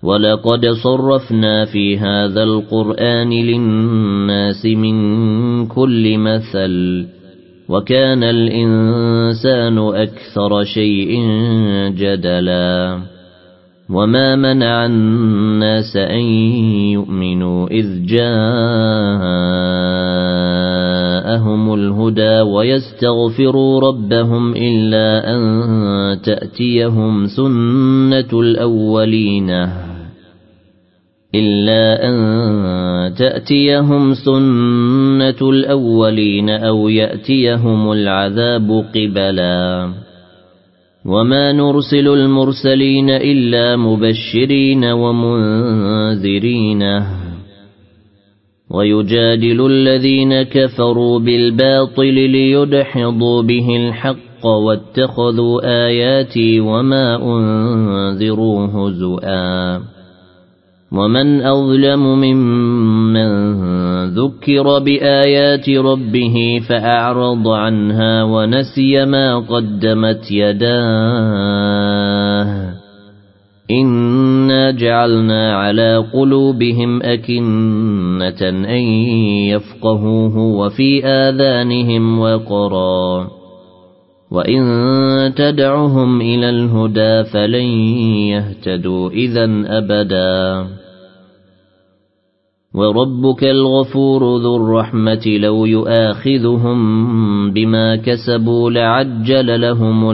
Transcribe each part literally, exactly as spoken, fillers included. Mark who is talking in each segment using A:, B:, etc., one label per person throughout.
A: ولقد صرفنا في هذا القرآن للناس من كل مثل وكان الإنسان أكثر شيء جدلا وما منع الناس أن يؤمنوا إذ جاءهم الهدى ويستغفروا ربهم إلا أن تأتيهم سنة الأولين إلا أن تأتيهم سنة الأولين أو يأتيهم العذاب قبلا وما نرسل المرسلين إلا مبشرين ومنذرين ويجادل الذين كفروا بالباطل ليدحضوا به الحق واتخذوا آياتي وما أنذروا هزؤا ومن أظلم ممن ذكر بآيات ربه فأعرض عنها ونسي ما قدمت يداه إنا جعلنا على قلوبهم أكنة أن يفقهوه وفي آذانهم وقرا وإن تدعهم إلى الهدى فلن يهتدوا إذن أبدا وربك الغفور ذو الرحمة لو يؤاخذهم بما كسبوا لعجل لهم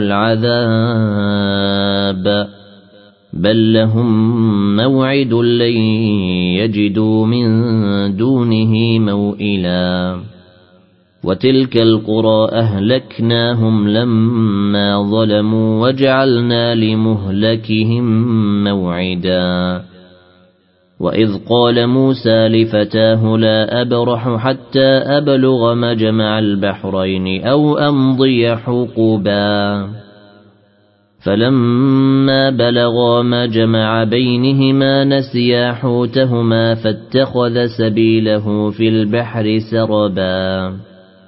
A: العذاب بل لهم موعد لن يجدوا من دونه موئلا وتلك القرى أهلكناهم لما ظلموا وجعلنا لمهلكهم موعدا وإذ قال موسى لفتاه لا أبرح حتى أبلغ مجمع البحرين أو أمضي حقبا فلما بلغا مجمع بينهما نسيا حوتهما فاتخذ سبيله في البحر سربا